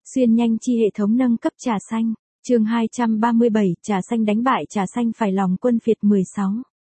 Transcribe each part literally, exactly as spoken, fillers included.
Xuyên nhanh chi hệ thống nâng cấp trà xanh, chương hai trăm ba mươi bảy, trà xanh đánh bại trà xanh phải lòng quân phiệt mười sáu.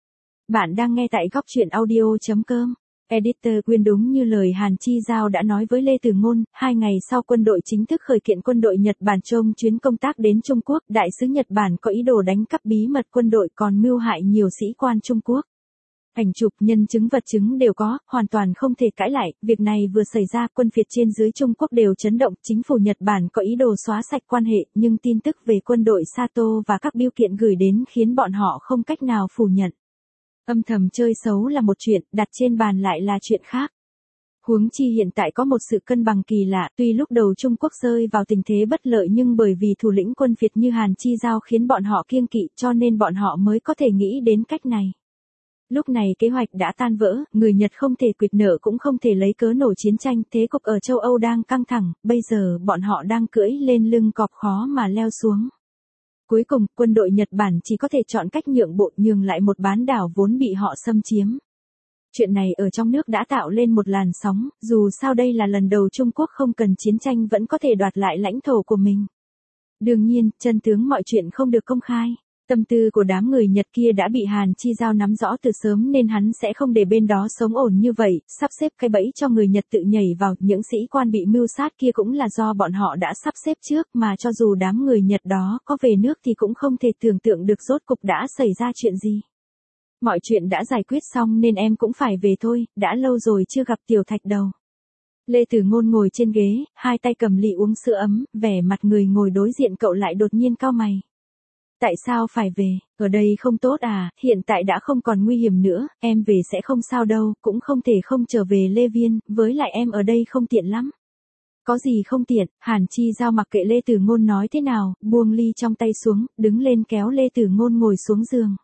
Bạn đang nghe tại góc truyện audio.com. Editor Quyên đúng như lời Hàn Chi Giao đã nói với Lê Từ Ngôn, hai ngày sau quân đội chính thức khởi kiện quân đội Nhật Bản trong chuyến công tác đến Trung Quốc, đại sứ Nhật Bản có ý đồ đánh cắp bí mật quân đội còn mưu hại nhiều sĩ quan Trung Quốc. Ảnh chụp, nhân chứng vật chứng đều có, hoàn toàn không thể cãi lại, việc này vừa xảy ra, quân phiệt trên dưới Trung Quốc đều chấn động, chính phủ Nhật Bản có ý đồ xóa sạch quan hệ, nhưng tin tức về quân đội Sato và các bưu kiện gửi đến khiến bọn họ không cách nào phủ nhận. Âm thầm chơi xấu là một chuyện, đặt trên bàn lại là chuyện khác. Huống chi hiện tại có một sự cân bằng kỳ lạ, tuy lúc đầu Trung Quốc rơi vào tình thế bất lợi nhưng bởi vì thủ lĩnh quân phiệt như Hàn Chi Giao khiến bọn họ kiêng kỵ cho nên bọn họ mới có thể nghĩ đến cách này. Lúc này kế hoạch đã tan vỡ, người Nhật không thể quỵt nợ cũng không thể lấy cớ nổ chiến tranh, thế cục ở châu Âu đang căng thẳng, bây giờ bọn họ đang cưỡi lên lưng cọp khó mà leo xuống. Cuối cùng, quân đội Nhật Bản chỉ có thể chọn cách nhượng bộ nhường lại một bán đảo vốn bị họ xâm chiếm. Chuyện này ở trong nước đã tạo lên một làn sóng, dù sao đây là lần đầu Trung Quốc không cần chiến tranh vẫn có thể đoạt lại lãnh thổ của mình. Đương nhiên, chân tướng mọi chuyện không được công khai. Tâm tư của đám người Nhật kia đã bị Hàn Chi Giao nắm rõ từ sớm nên hắn sẽ không để bên đó sống ổn như vậy, sắp xếp cái bẫy cho người Nhật tự nhảy vào, những sĩ quan bị mưu sát kia cũng là do bọn họ đã sắp xếp trước mà cho dù đám người Nhật đó có về nước thì cũng không thể tưởng tượng được rốt cục đã xảy ra chuyện gì. Mọi chuyện đã giải quyết xong nên em cũng phải về thôi, đã lâu rồi chưa gặp Tiểu Thạch Đầu. Lê Từ Ngôn ngồi trên ghế, hai tay cầm ly uống sữa ấm, vẻ mặt người ngồi đối diện cậu lại đột nhiên cau mày. Tại sao phải về, ở đây không tốt à, hiện tại đã không còn nguy hiểm nữa, em về sẽ không sao đâu, cũng không thể không trở về Lê Viên, với lại em ở đây không tiện lắm. Có gì không tiện, Hàn Chi Giao mặc kệ Lê Từ Ngôn nói thế nào, buông ly trong tay xuống, đứng lên kéo Lê Từ Ngôn ngồi xuống giường.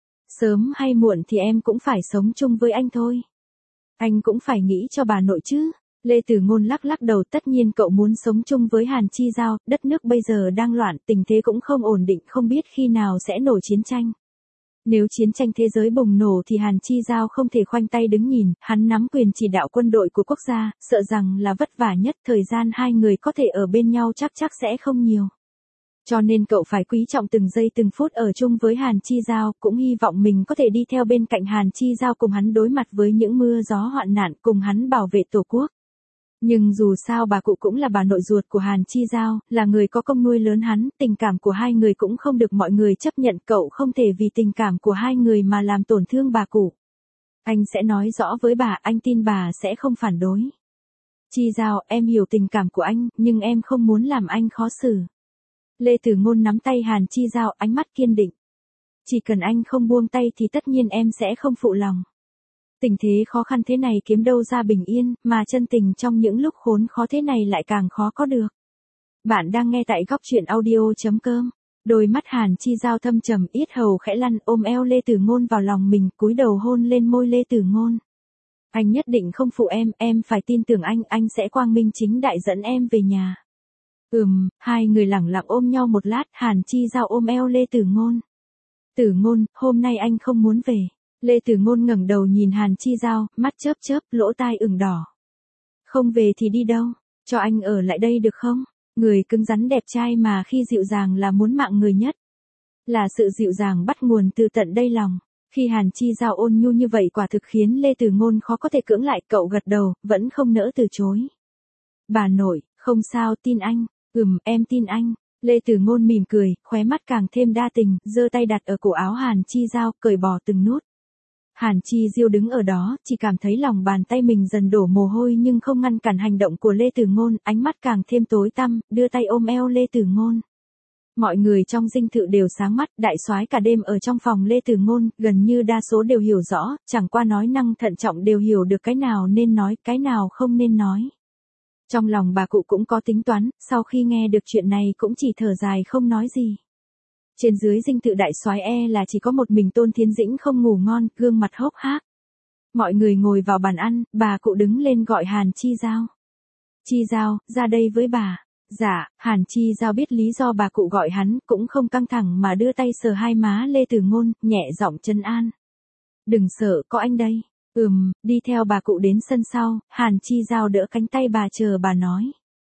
Sớm hay muộn thì em cũng phải sống chung với anh thôi. Anh cũng phải nghĩ cho bà nội chứ. Lê Từ Ngôn lắc lắc đầu, tất nhiên cậu muốn sống chung với Hàn Chi Giao, đất nước bây giờ đang loạn, tình thế cũng không ổn định, không biết khi nào sẽ nổ chiến tranh. Nếu chiến tranh thế giới bùng nổ thì Hàn Chi Giao không thể khoanh tay đứng nhìn, hắn nắm quyền chỉ đạo quân đội của quốc gia, sợ rằng là vất vả nhất, thời gian hai người có thể ở bên nhau chắc chắc sẽ không nhiều. Cho nên cậu phải quý trọng từng giây từng phút ở chung với Hàn Chi Giao, cũng hy vọng mình có thể đi theo bên cạnh Hàn Chi Giao cùng hắn đối mặt với những mưa gió hoạn nạn, cùng hắn bảo vệ Tổ quốc. Nhưng dù sao bà cụ cũng là bà nội ruột của Hàn Chi Giao, là người có công nuôi lớn hắn, tình cảm của hai người cũng không được mọi người chấp nhận, cậu không thể vì tình cảm của hai người mà làm tổn thương bà cụ. Anh sẽ nói rõ với bà, anh tin bà sẽ không phản đối. Chi Giao, em hiểu tình cảm của anh, nhưng em không muốn làm anh khó xử. Lê Từ Ngôn nắm tay Hàn Chi Giao, ánh mắt kiên định. Chỉ cần anh không buông tay thì tất nhiên em sẽ không phụ lòng. Tình thế khó khăn thế này kiếm đâu ra bình yên, mà chân tình trong những lúc khốn khó thế này lại càng khó có được. Bạn đang nghe tại góc truyện audio.com. Đôi mắt Hàn Chi Giao thâm trầm, yết hầu khẽ lăn, ôm eo Lê Từ Ngôn vào lòng mình, cúi đầu hôn lên môi Lê Từ Ngôn. Anh nhất định không phụ em, em phải tin tưởng anh, anh sẽ quang minh chính đại dẫn em về nhà. Ừm, hai người lẳng lặng ôm nhau một lát, Hàn Chi Giao ôm eo Lê Từ Ngôn. Từ Ngôn, hôm nay anh không muốn về. Lê Từ Ngôn ngẩng đầu nhìn Hàn Chi Giao, mắt chớp chớp, lỗ tai ửng đỏ. Không về thì đi đâu, cho anh ở lại đây được không? Người cứng rắn đẹp trai mà khi dịu dàng là muốn mạng người nhất. Là sự dịu dàng bắt nguồn từ tận đây lòng. Khi Hàn Chi Giao ôn nhu như vậy quả thực khiến Lê Từ Ngôn khó có thể cưỡng lại, cậu gật đầu, vẫn không nỡ từ chối. Bà nội, không sao, tin anh. Ừm, em tin anh. Lê Từ Ngôn mỉm cười, khóe mắt càng thêm đa tình, giơ tay đặt ở cổ áo Hàn Chi Giao, cởi bỏ từng nút. Hàn Chi Diêu đứng ở đó, chỉ cảm thấy lòng bàn tay mình dần đổ mồ hôi nhưng không ngăn cản hành động của Lê Từ Ngôn, ánh mắt càng thêm tối tăm, đưa tay ôm eo Lê Từ Ngôn. Mọi người trong dinh thự đều sáng mắt, đại soái cả đêm ở trong phòng Lê Từ Ngôn, gần như đa số đều hiểu rõ, chẳng qua nói năng thận trọng đều hiểu được cái nào nên nói, cái nào không nên nói. Trong lòng bà cụ cũng có tính toán, sau khi nghe được chuyện này cũng chỉ thở dài không nói gì. Trên dưới dinh thự đại soái e là chỉ có một mình Tôn Thiến Dĩnh không ngủ ngon, gương mặt hốc hác. Mọi người ngồi vào bàn ăn, bà cụ đứng lên gọi Hàn Chi Giao. Chi Giao, ra đây với bà. Dạ, Hàn Chi Giao biết lý do bà cụ gọi hắn, cũng không căng thẳng mà đưa tay sờ hai má Lê Từ Ngôn, nhẹ giọng trấn an. Đừng sợ, có anh đây. Ừm, đi theo bà cụ đến sân sau, Hàn Chi Giao đỡ cánh tay bà chờ bà nói.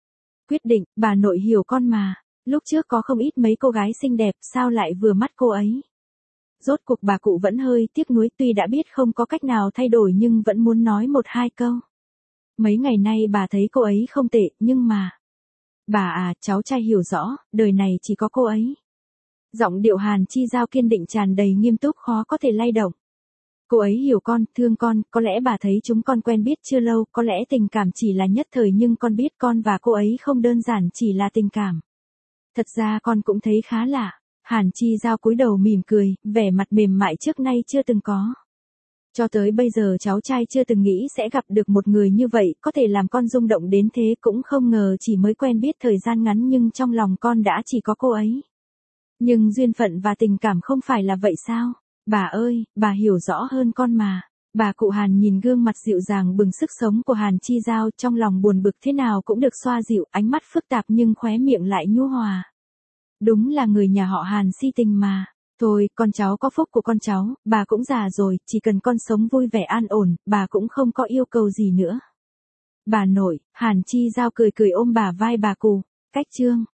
Quyết định, bà nội hiểu con mà. Lúc trước có không ít mấy cô gái xinh đẹp, sao lại vừa mắt cô ấy. Rốt cuộc bà cụ vẫn hơi tiếc nuối, tuy đã biết không có cách nào thay đổi nhưng vẫn muốn nói một hai câu. Mấy ngày nay bà thấy cô ấy không tệ, nhưng mà... Bà à, cháu trai hiểu rõ, đời này chỉ có cô ấy. Giọng điệu Hàn Chi Giao kiên định tràn đầy nghiêm túc, khó có thể lay động. Cô ấy hiểu con, thương con, có lẽ bà thấy chúng con quen biết chưa lâu, có lẽ tình cảm chỉ là nhất thời, nhưng con biết con và cô ấy không đơn giản chỉ là tình cảm. Thật ra con cũng thấy khá lạ. Hàn Chi Giao cúi đầu mỉm cười, vẻ mặt mềm mại trước nay chưa từng có. Cho tới bây giờ cháu trai chưa từng nghĩ sẽ gặp được một người như vậy, có thể làm con rung động đến thế, cũng không ngờ chỉ mới quen biết thời gian ngắn nhưng trong lòng con đã chỉ có cô ấy. Nhưng duyên phận và tình cảm không phải là vậy sao? Bà ơi, bà hiểu rõ hơn con mà. Bà cụ Hàn nhìn gương mặt dịu dàng bừng sức sống của Hàn Chi Giao, trong lòng buồn bực thế nào cũng được xoa dịu, ánh mắt phức tạp nhưng khóe miệng lại nhu hòa. Đúng là người nhà họ Hàn si tình mà. Thôi, con cháu có phúc của con cháu, bà cũng già rồi, chỉ cần con sống vui vẻ an ổn, bà cũng không có yêu cầu gì nữa. Bà nội, Hàn Chi Giao cười cười ôm bả vai bà cụ. Cách chương